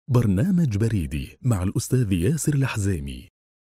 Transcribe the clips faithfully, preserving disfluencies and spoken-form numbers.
برنامج بريدي مع الأستاذ ياسر الحزيمي.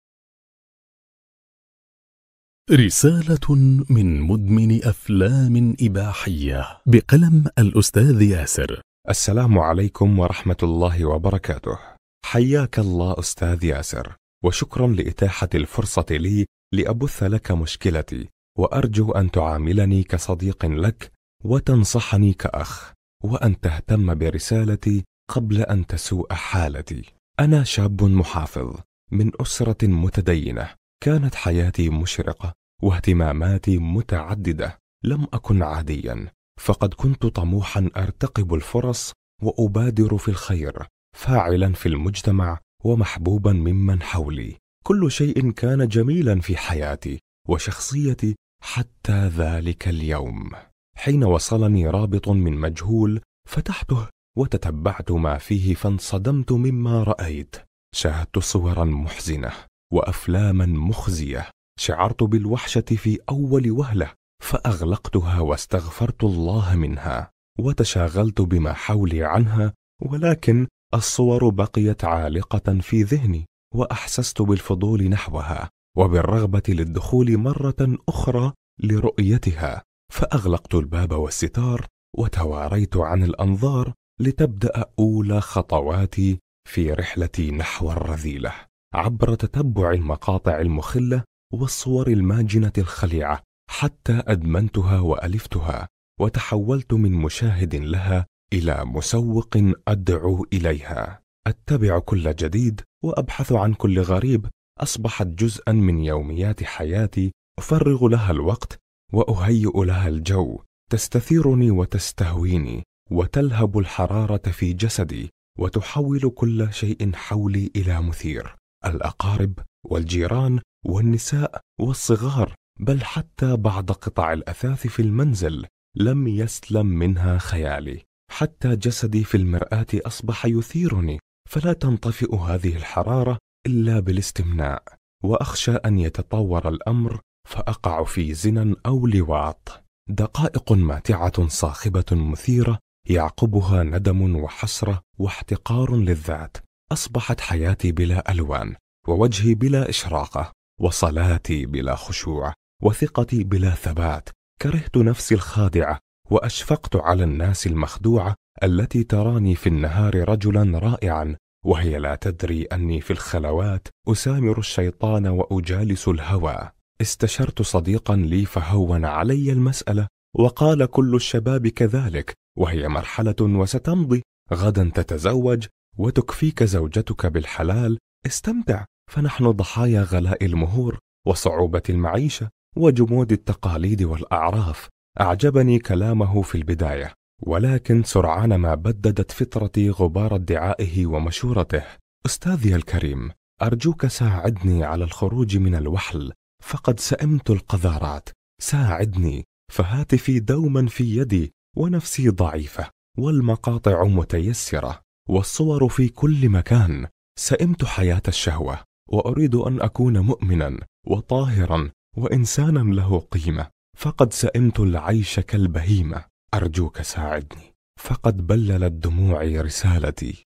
رسالة من مدمن أفلام إباحية بقلم الأستاذ ياسر. السلام عليكم ورحمة الله وبركاته. حياك الله أستاذ ياسر، وشكرا لإتاحة الفرصة لي لأبث لك مشكلتي، وأرجو أن تعاملني كصديق لك وتنصحني كأخ، وأن تهتم برسالتي قبل أن تسوء حالتي. أنا شاب محافظ من أسرة متدينة، كانت حياتي مشرقة واهتماماتي متعددة. لم أكن عاديا، فقد كنت طموحا أرتقب الفرص وأبادر في الخير، فاعلا في المجتمع ومحبوبا ممن حولي. كل شيء كان جميلا في حياتي وشخصيتي حتى ذلك اليوم، حين وصلني رابط من مجهول فتحته وتتبعت ما فيه، فانصدمت مما رأيت. شاهدت صورا محزنة وأفلاما مخزية، شعرت بالوحشة في أول وهلة، فأغلقتها واستغفرت الله منها وتشاغلت بما حولي عنها، ولكن الصور بقيت عالقة في ذهني، وأحسست بالفضول نحوها وبالرغبة للدخول مرة أخرى لرؤيتها، فأغلقت الباب والستار وتواريت عن الأنظار لتبدأ أولى خطواتي في رحلتي نحو الرذيلة، عبر تتبع المقاطع المخلة والصور الماجنة الخليعة، حتى أدمنتها وألفتها، وتحولت من مشاهد لها إلى مسوق أدعو إليها. أتبع كل جديد وأبحث عن كل غريب، أصبحت جزءا من يوميات حياتي، أفرغ لها الوقت وأهيئ لها الجو، تستثيرني وتستهويني وتلهب الحرارة في جسدي، وتحول كل شيء حولي إلى مثير، الأقارب والجيران والنساء والصغار، بل حتى بعض قطع الأثاث في المنزل لم يسلم منها خيالي، حتى جسدي في المرآة أصبح يثيرني، فلا تنطفئ هذه الحرارة إلا بالاستمناء، وأخشى أن يتطور الأمر فأقع في زنا أو لواط. دقائق ماتعة صاخبة مثيرة يعقبها ندم وحسرة واحتقار للذات. أصبحت حياتي بلا ألوان، ووجهي بلا إشراقة، وصلاتي بلا خشوع، وثقتي بلا ثبات. كرهت نفسي الخادعة، وأشفقت على الناس المخدوعة التي تراني في النهار رجلا رائعا، وهي لا تدري أني في الخلوات أسامر الشيطان وأجالس الهوى. استشرت صديقا لي فهون علي المسألة، وقال كل الشباب كذلك، وهي مرحلة وستمضي، غدا تتزوج وتكفيك زوجتك بالحلال، استمتع، فنحن ضحايا غلاء المهور وصعوبة المعيشة وجمود التقاليد والأعراف. أعجبني كلامه في البداية، ولكن سرعان ما بددت فطرتي غبار ادعائه ومشورته. أستاذي الكريم، أرجوك ساعدني على الخروج من الوحل، فقد سئمت القذارات، ساعدني، فهاتفي دوما في يدي، ونفسي ضعيفة، والمقاطع متيسرة، والصور في كل مكان. سئمت حياة الشهوة، وأريد أن أكون مؤمنا وطاهرا وإنسانا له قيمة، فقد سئمت العيش كالبهيمة. أرجوك ساعدني، فقد بللت دموعي رسالتي.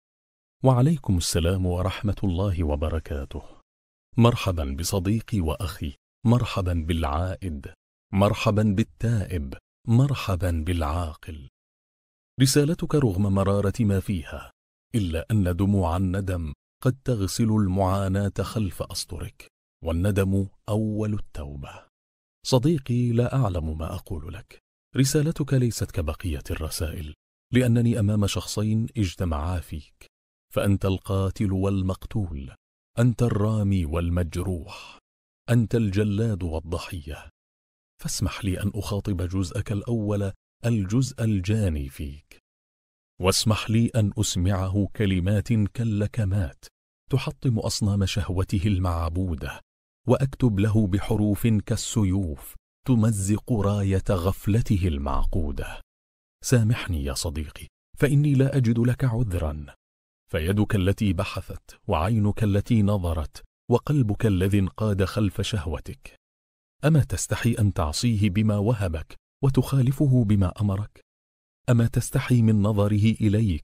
وعليكم السلام ورحمة الله وبركاته. مرحبا بصديقي وأخي، مرحبا بالعائد، مرحبا بالتائب، مرحبا بالعاقل. رسالتك رغم مرارة ما فيها، إلا أن دموع الندم قد تغسل المعاناة خلف أسطرك، والندم أول التوبة. صديقي، لا أعلم ما أقول لك. رسالتك ليست كبقية الرسائل، لأنني أمام شخصين اجتمعا فيك، فأنت القاتل والمقتول، أنت الرامي والمجروح، أنت الجلاد والضحية. فاسمح لي أن أخاطب جزءك الأول، الجزء الجاني فيك، واسمح لي أن أسمعه كلمات كاللكمات تحطم أصنام شهوته المعبودة، وأكتب له بحروف كالسيوف تمزق راية غفلته المعقودة. سامحني يا صديقي، فإني لا أجد لك عذرا، فيدك التي بحثت، وعينك التي نظرت، وقلبك الذي انقاد خلف شهوتك، أما تستحي أن تعصيه بما وهبك وتخالفه بما أمرك؟ أما تستحي من نظره إليك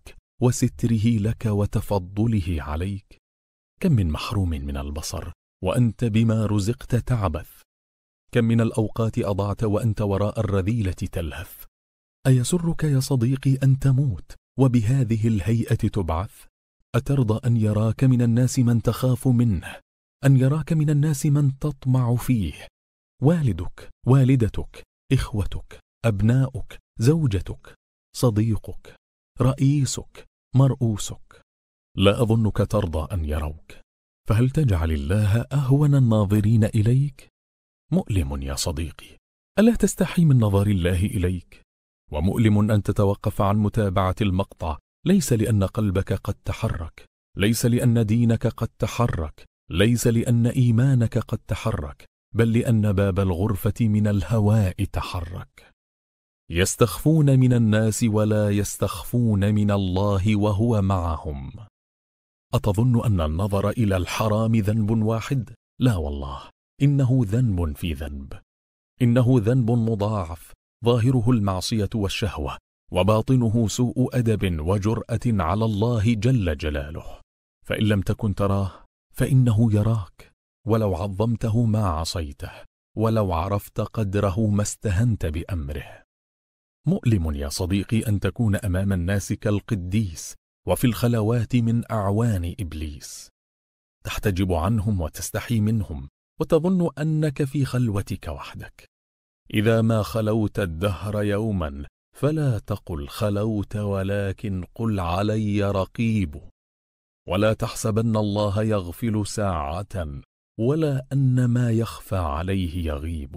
وستره لك وتفضله عليك؟ كم من محروم من البصر وأنت بما رزقت تعبث؟ كم من الأوقات أضعت وأنت وراء الرذيلة تلهث؟ أيسرك يا صديقي أن تموت وبهذه الهيئة تبعث؟ أترضى أن يراك من الناس من تخاف منه، أن يراك من الناس من تطمع فيه؟ والدك، والدتك، إخوتك، أبناؤك، زوجتك، صديقك، رئيسك، مرؤوسك، لا أظنك ترضى أن يروك، فهل تجعل الله أهون الناظرين إليك؟ مؤلم يا صديقي، ألا تستحي من نظر الله إليك؟ ومؤلم أن تتوقف عن متابعة المقطع، ليس لأن قلبك قد تحرك، ليس لأن دينك قد تحرك، ليس لأن إيمانك قد تحرك، بل لأن باب الغرفة من الهواء تحرك. يستخفون من الناس ولا يستخفون من الله وهو معهم. أتظن أن النظر إلى الحرام ذنب واحد؟ لا والله، إنه ذنب في ذنب، إنه ذنب مضاعف، ظاهره المعصية والشهوة، وباطنه سوء أدب وجرأة على الله جل جلاله. فإن لم تكن تراه فإنه يراك، ولو عظمته ما عصيته، ولو عرفت قدره ما استهنت بأمره. مؤلم يا صديقي أن تكون أمام الناس كالقديس، وفي الخلوات من أعوان إبليس، تحتجب عنهم وتستحي منهم، وتظن أنك في خلوتك وحدك. إذا ما خلوت الدهر يوما فلا تقل خلوت، ولكن قل علي رقيب. ولا تحسبن الله يغفل ساعة، ولا أن ما يخفى عليه يغيب.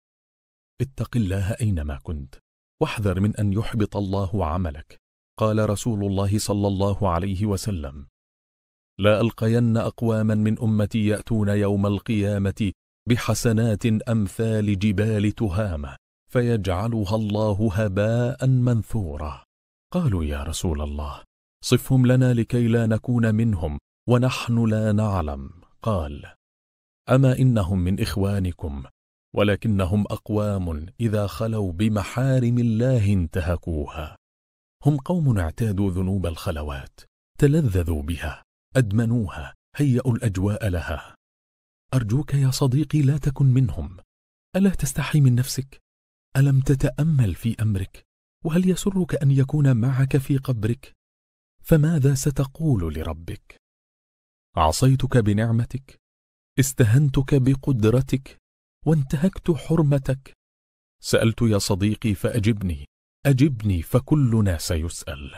اتق الله أينما كنت، واحذر من أن يحبط الله عملك. قال رسول الله صلى الله عليه وسلم: لا ألقين أقواما من أمتي يأتون يوم القيامة بحسنات أمثال جبال تهامة فيجعلها الله هباء منثورا. قالوا: يا رسول الله، صفهم لنا لكي لا نكون منهم ونحن لا نعلم. قال: أما إنهم من إخوانكم، ولكنهم أقوام إذا خلوا بمحارم الله انتهكوها. هم قوم اعتادوا ذنوب الخلوات، تلذذوا بها، أدمنوها، هيئوا الأجواء لها. أرجوك يا صديقي لا تكن منهم. ألا تستحي من نفسك؟ ألم تتأمل في أمرك؟ وهل يسرك أن يكون معك في قبرك؟ فماذا ستقول لربك؟ عصيتك بنعمتك، استهنتك بقدرتك، وانتهكت حرمتك. سألت يا صديقي فأجبني، أجبني فكلنا سيسأل.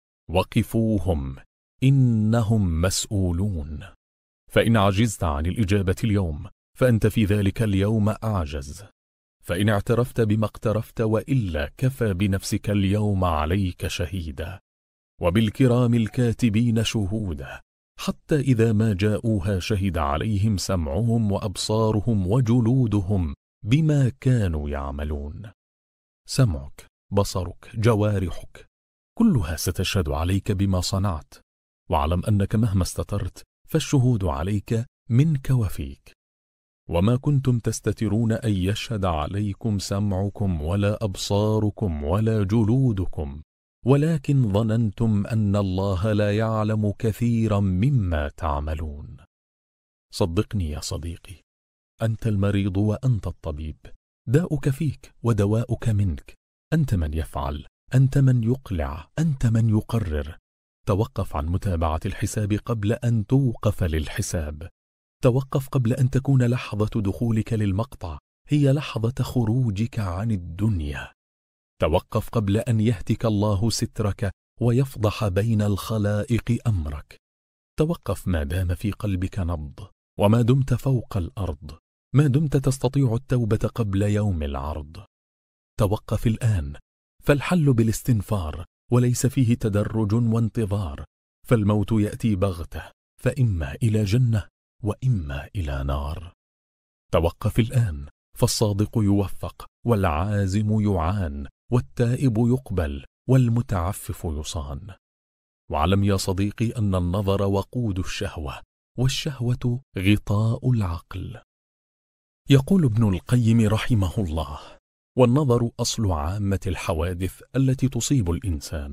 وقفوهم إنهم مسؤولون. فإن عجزت عن الإجابة اليوم فأنت في ذلك اليوم أعجز. فإن اعترفت بما اقترفت وإلا كفى بنفسك اليوم عليك شهيدا، وبالكرام الكاتبين شهودا، حتى إذا ما جاءوها شهد عليهم سمعهم وأبصارهم وجلودهم بما كانوا يعملون. سمعك، بصرك، جوارحك كلها ستشهد عليك بما صنعت، واعلم أنك مهما استترت فالشهود عليك منك وفيك. وما كنتم تستترون أن يشهد عليكم سمعكم ولا أبصاركم ولا جلودكم، ولكن ظننتم أن الله لا يعلم كثيرا مما تعملون. صدقني يا صديقي، أنت المريض وأنت الطبيب، داؤك فيك ودواؤك منك. أنت من يفعل، أنت من يقلع، أنت من يقرر. توقف عن متابعة الحساب قبل أن توقف للحساب. توقف قبل أن تكون لحظة دخولك للمقطع هي لحظة خروجك عن الدنيا. توقف قبل أن يهتك الله سترك ويفضح بين الخلائق أمرك. توقف ما دام في قلبك نبض، وما دمت فوق الأرض، ما دمت تستطيع التوبة قبل يوم العرض. توقف الآن، فالحل بالاستنفار، وليس فيه تدرج وانتظار. فالموت يأتي بغتة، فإما إلى جنة وإما إلى نار. توقف الآن، فالصادق يوفق، والعازم يعان، والتائب يقبل، والمتعفف يصان. واعلم يا صديقي أن النظر وقود الشهوة، والشهوة غطاء العقل. يقول ابن القيم رحمه الله: والنظر أصل عامة الحوادث التي تصيب الإنسان،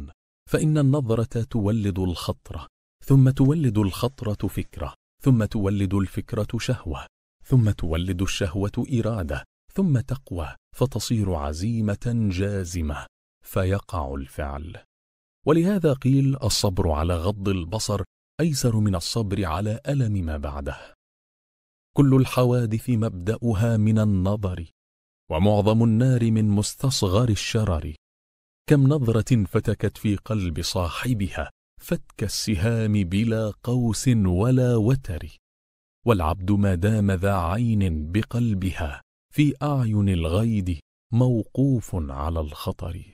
فإن النظرة تولد الخطرة، ثم تولد الخطرة فكرة، ثم تولد الفكرة شهوة، ثم تولد الشهوة إرادة، ثم تقوى فتصير عزيمة جازمة فيقع الفعل. ولهذا قيل الصبر على غض البصر أيسر من الصبر على ألم ما بعده. كل الحوادث مبدأها من النظر، ومعظم النار من مستصغر الشرر. كم نظرة فتكت في قلب صاحبها فتك السهام بلا قوس ولا وتر. والعبد ما دام ذا عين بقلبها في أعين الغيد موقوف على الخطر.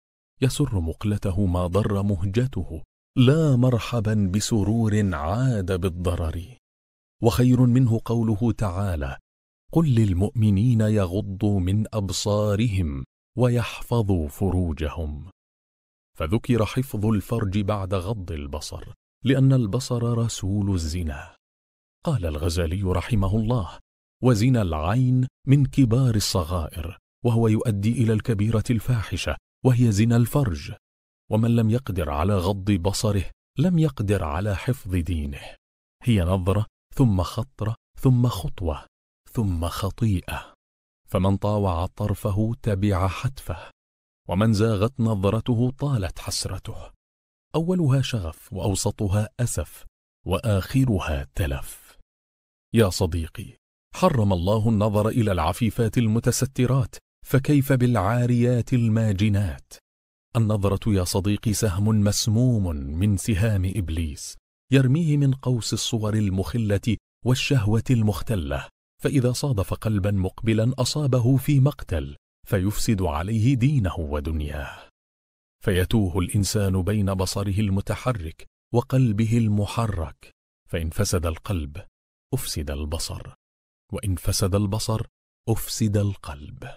يسر مقلته ما ضر مهجته، لا مرحبا بسرور عاد بالضرر. وخير منه قوله تعالى: قل للمؤمنين يغضوا من أبصارهم ويحفظوا فروجهم. فذكر حفظ الفرج بعد غض البصر، لأن البصر رسول الزنا. قال الغزالي رحمه الله: وزنا العين من كبار الصغائر، وهو يؤدي إلى الكبيرة الفاحشة، وهي زنا الفرج. ومن لم يقدر على غض بصره لم يقدر على حفظ دينه. هي نظرة، ثم خطرة، ثم خطوة، ثم خطيئة. فمن طاوع طرفه تبع حتفه، ومن زاغت نظرته طالت حسرته. أولها شغف، وأوسطها أسف، وآخرها تلف. يا صديقي، حرم الله النظر إلى العفيفات المتسترات، فكيف بالعاريات الماجنات؟ النظرة يا صديقي سهم مسموم من سهام إبليس، يرميه من قوس الصور المخلة والشهوة المختلة، فإذا صادف قلبا مقبلا أصابه في مقتل، فيفسد عليه دينه ودنياه. فيتوه الإنسان بين بصره المتحرك وقلبه المحرك، فإن فسد القلب أفسد البصر، وإن فسد البصر أفسد القلب.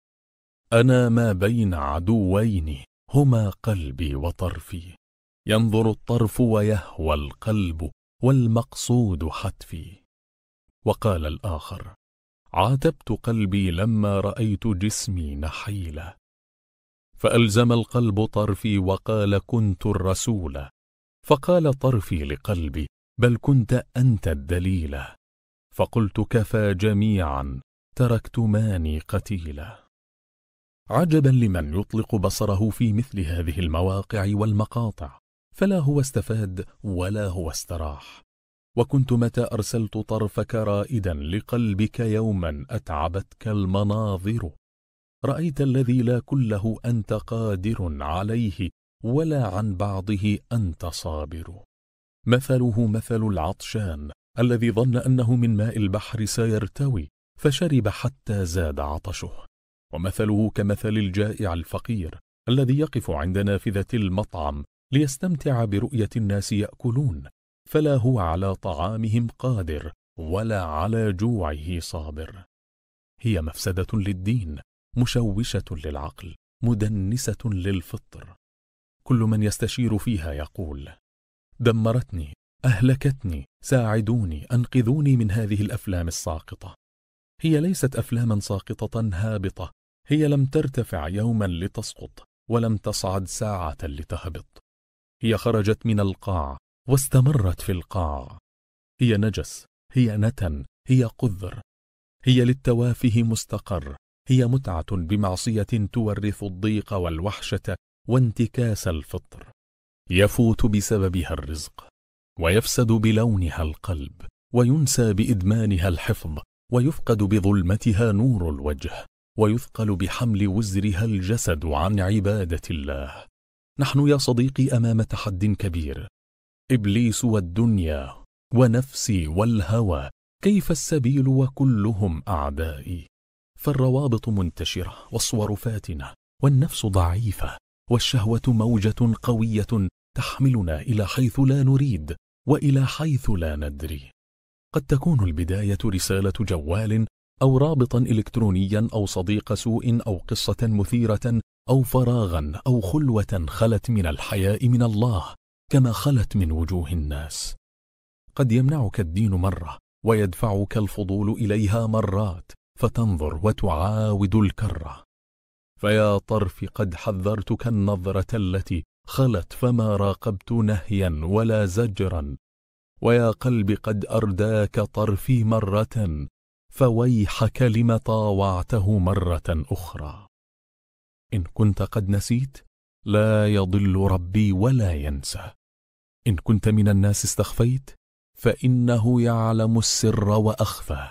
أنا ما بين عدوين هما قلبي وطرفي، ينظر الطرف ويهوى القلب، والمقصود حتفي. وقال الآخر: عاتبت قلبي لما رأيت جسمي نحيلا، فألزم القلب طرفي وقال كنت الرسول، فقال طرفي لقلبي بل كنت أنت الدليل، فقلت كفى جميعا تركتماني قتيلا. عجبا لمن يطلق بصره في مثل هذه المواقع والمقاطع، فلا هو استفاد ولا هو استراح. وكنت متى أرسلت طرفك رائدا لقلبك يوما أتعبتك المناظر، رأيت الذي لا كله أنت قادر عليه، ولا عن بعضه أنت صابر. مثله مثل العطشان الذي ظن أنه من ماء البحر سيرتوي، فشرب حتى زاد عطشه. ومثله كمثل الجائع الفقير الذي يقف عند نافذة المطعم ليستمتع برؤية الناس يأكلون، فلا هو على طعامهم قادر ولا على جوعه صابر. هي مفسدة للدين، مشوشة للعقل، مدنسة للفطر. كل من يستشير فيها يقول: دمرتني، أهلكتني، ساعدوني، أنقذوني من هذه الأفلام الساقطة. هي ليست أفلاما ساقطة هابطة، هي لم ترتفع يوما لتسقط، ولم تصعد ساعة لتهبط. هي خرجت من القاع واستمرت في القاع. هي نجس، هي نتن، هي قذر. هي للتوافه مستقر، هي متعة بمعصية تورث الضيق والوحشة وانتكاس الفطر. يفوت بسببها الرزق، ويفسد بلونها القلب، وينسى بإدمانها الحفظ، ويفقد بظلمتها نور الوجه، ويثقل بحمل وزرها الجسد عن عبادة الله. نحن يا صديقي أمام تحد كبير، إبليس والدنيا ونفسي والهوى، كيف السبيل وكلهم أعدائي؟ فالروابط منتشرة، والصور فاتنة، والنفس ضعيفة، والشهوة موجة قوية تحملنا إلى حيث لا نريد وإلى حيث لا ندري. قد تكون البداية رسالة جوال، أو رابطا إلكترونيا، أو صديق سوء، أو قصة مثيرة، أو فراغا، أو خلوة خلت من الحياء من الله كما خلت من وجوه الناس. قد يمنعك الدين مرة، ويدفعك الفضول إليها مرات، فتنظر وتعاود الكرة. فيا طرف قد حذرتك النظرة التي خلت فما راقبت نهيا ولا زجرا، ويا قلب قد أرداك طرفي مرة، فويحك لم طاوعته مرة أخرى. إن كنت قد نسيت لا يضل ربي ولا ينسى، إن كنت من الناس استخفيت فإنه يعلم السر وأخفى.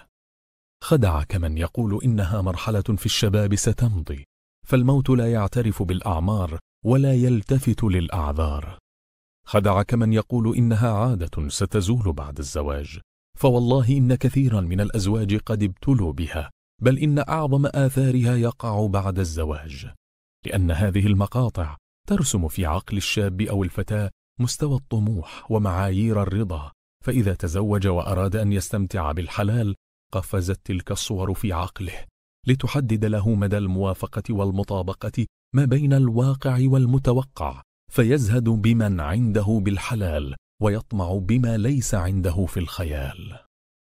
خدعك من يقول إنها مرحلة في الشباب ستمضي، فالموت لا يعترف بالأعمار ولا يلتفت للأعذار. خدعك من يقول إنها عادة ستزول بعد الزواج، فوالله إن كثيرا من الأزواج قد ابتلوا بها، بل إن أعظم آثارها يقع بعد الزواج، لأن هذه المقاطع ترسم في عقل الشاب أو الفتاة مستوى الطموح ومعايير الرضا، فإذا تزوج وأراد أن يستمتع بالحلال قفزت تلك الصور في عقله لتحدد له مدى الموافقة والمطابقة ما بين الواقع والمتوقع، فيزهد بمن عنده بالحلال ويطمع بما ليس عنده في الخيال،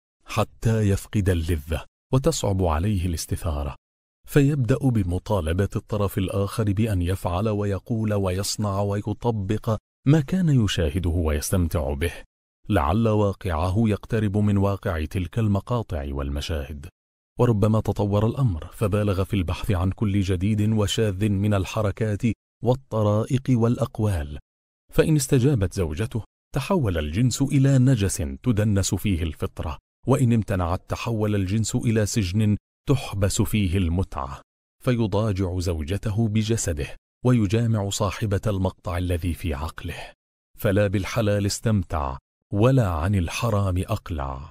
حتى يفقد اللذة وتصعب عليه الاستثارة، فيبدأ بمطالبة الطرف الآخر بأن يفعل ويقول ويصنع ويطبق ما كان يشاهده ويستمتع به، لعل واقعه يقترب من واقع تلك المقاطع والمشاهد. وربما تطور الأمر فبالغ في البحث عن كل جديد وشاذ من الحركات والطرائق والأقوال، فإن استجابت زوجته تحول الجنس إلى نجس تدنس فيه الفطرة، وإن امتنعت تحول الجنس إلى سجن تحبس فيه المتعة، فيضاجع زوجته بجسده ويجامع صاحبة المقطع الذي في عقله، فلا بالحلال استمتع ولا عن الحرام أقلع.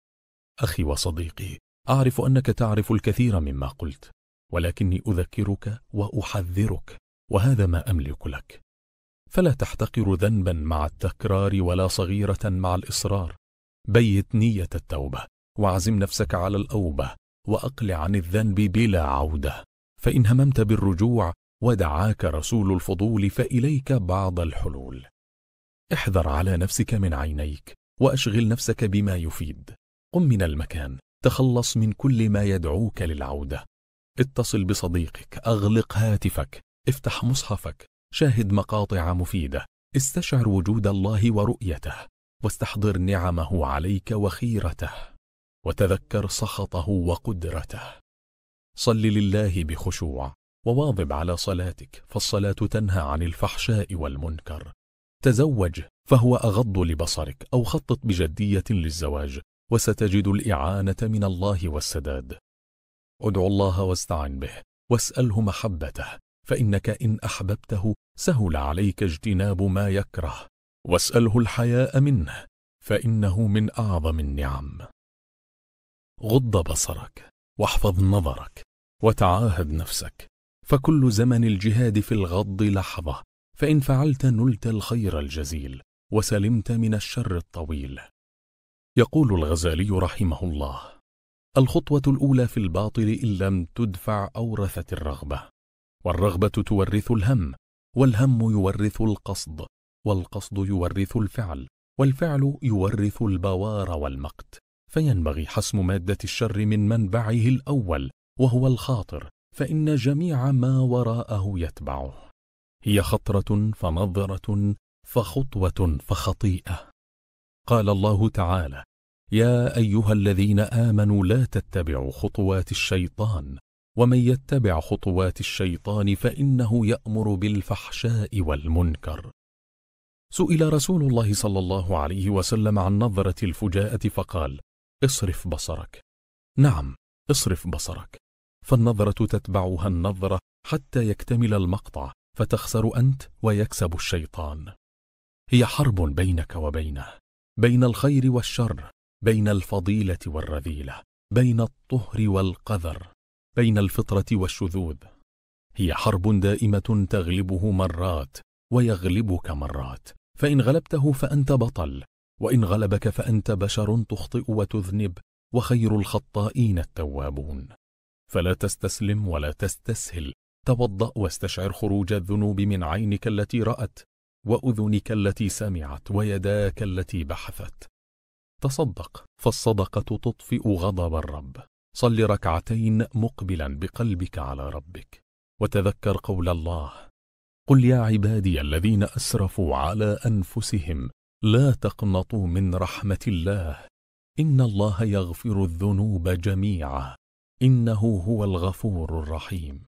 أخي وصديقي، أعرف أنك تعرف الكثير مما قلت، ولكني أذكرك وأحذرك، وهذا ما أملك لك. فلا تحتقر ذنبا مع التكرار ولا صغيرة مع الإصرار. بيت نية التوبة واعزم نفسك على الأوبة، وأقلع عن الذنب بلا عودة، فإن هممت بالرجوع ودعاك رسول الفضول فإليك بعض الحلول. احذر على نفسك من عينيك، وأشغل نفسك بما يفيد. قم من المكان، تخلص من كل ما يدعوك للعودة. اتصل بصديقك، أغلق هاتفك، افتح مصحفك، شاهد مقاطع مفيدة، استشعر وجود الله ورؤيته، واستحضر نعمه عليك وخيرته، وتذكر سخطه وقدرته. صل لله بخشوع، وواظب على صلاتك، فالصلاة تنهى عن الفحشاء والمنكر. تزوج فهو أغض لبصرك، أو خطط بجدية للزواج، وستجد الإعانة من الله والسداد. ادعو الله واستعن به، واسأله محبته، فإنك إن أحببته سهل عليك اجتناب ما يكره، واسأله الحياء منه، فإنه من أعظم النعم. غض بصرك، واحفظ نظرك، وتعاهد نفسك، فكل زمن الجهاد في الغض لحظة، فإن فعلت نلت الخير الجزيل، وسلمت من الشر الطويل. يقول الغزالي رحمه الله: الخطوة الأولى في الباطل إن لم تدفع أورثت الرغبة، والرغبة تورث الهم، والهم يورث القصد، والقصد يورث الفعل، والفعل يورث البوار والمقت. فينبغي حسم مادة الشر من منبعه الأول، وهو الخاطر، فإن جميع ما وراءه يتبعه. هي خطرة فنظرة فخطوة فخطيئة. قال الله تعالى: يا أيها الذين آمنوا لا تتبعوا خطوات الشيطان، ومن يتبع خطوات الشيطان فإنه يأمر بالفحشاء والمنكر. سئل رسول الله صلى الله عليه وسلم عن نظرة الفجاءة فقال: اصرف بصرك. نعم، اصرف بصرك، فالنظرة تتبعها النظرة حتى يكتمل المقطع، فتخسر أنت ويكسب الشيطان. هي حرب بينك وبينه، بين الخير والشر، بين الفضيلة والرذيلة، بين الطهر والقذر، بين الفطرة والشذوذ. هي حرب دائمة تغلبه مرات ويغلبك مرات، فإن غلبته فأنت بطل، وإن غلبك فأنت بشر تخطئ وتذنب، وخير الخطائين التوابون. فلا تستسلم ولا تستسهل، توضأ واستشعر خروج الذنوب من عينك التي رأت، وأذنك التي سمعت، ويداك التي بحثت. تصدق، فالصدقة تطفئ غضب الرب. صل ركعتين مقبلا بقلبك على ربك، وتذكر قول الله: قل يا عبادي الذين أسرفوا على أنفسهم لا تقنطوا من رحمة الله إن الله يغفر الذنوب جميعا إنه هو الغفور الرحيم.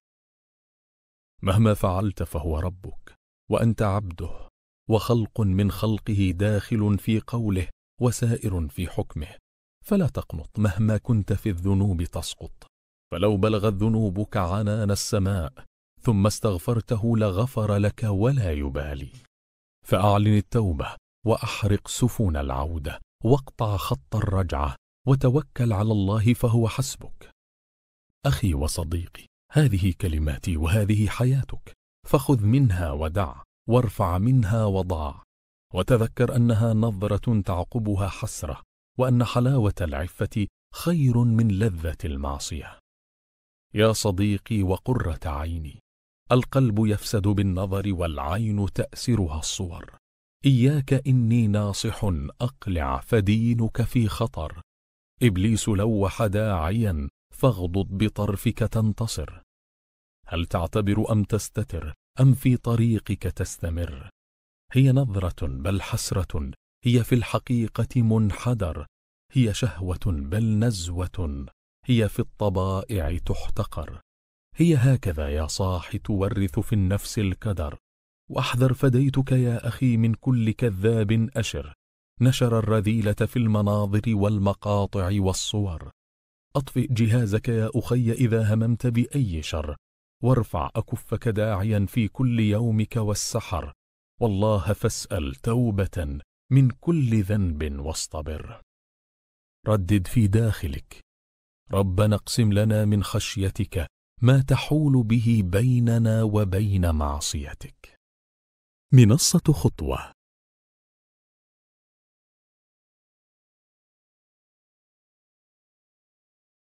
مهما فعلت فهو ربك وأنت عبده، وخلق من خلقه داخل في قوله وسائر في حكمه، فلا تقنط مهما كنت في الذنوب تسقط، فلو بلغت ذنوبك عنان السماء ثم استغفرته لغفر لك ولا يبالي. فأعلن التوبة وأحرق سفن العودة واقطع خط الرجعة وتوكل على الله فهو حسبك. أخي وصديقي، هذه كلماتي وهذه حياتك، فخذ منها ودع، وارفع منها وضع، وتذكر أنها نظرة تعقبها حسرة، وأن حلاوة العفة خير من لذة المعصية. يا صديقي وقرة عيني، القلب يفسد بالنظر والعين تأسرها الصور، إياك إني ناصح أقلع فدينك في خطر، إبليس لوح داعيا فاغضض بطرفك تنتصر. هل تعتبر أم تستتر أم في طريقك تستمر؟ هي نظرة بل حسرة، هي في الحقيقة منحدر، هي شهوة بل نزوة، هي في الطبائع تحتقر. هي هكذا يا صاح تورث في النفس الكدر. واحذر فديتك يا أخي من كل كذاب أشر، نشر الرذيلة في المناظر والمقاطع والصور. أطفئ جهازك يا أخي إذا هممت بأي شر، وارفع أكفك داعيا في كل يومك والسحر، والله فاسأل توبة من كل ذنب واصطبر. ردد في داخلك: ربنا اقسم لنا من خشيتك ما تحول به بيننا وبين معصيتك. منصة خطوة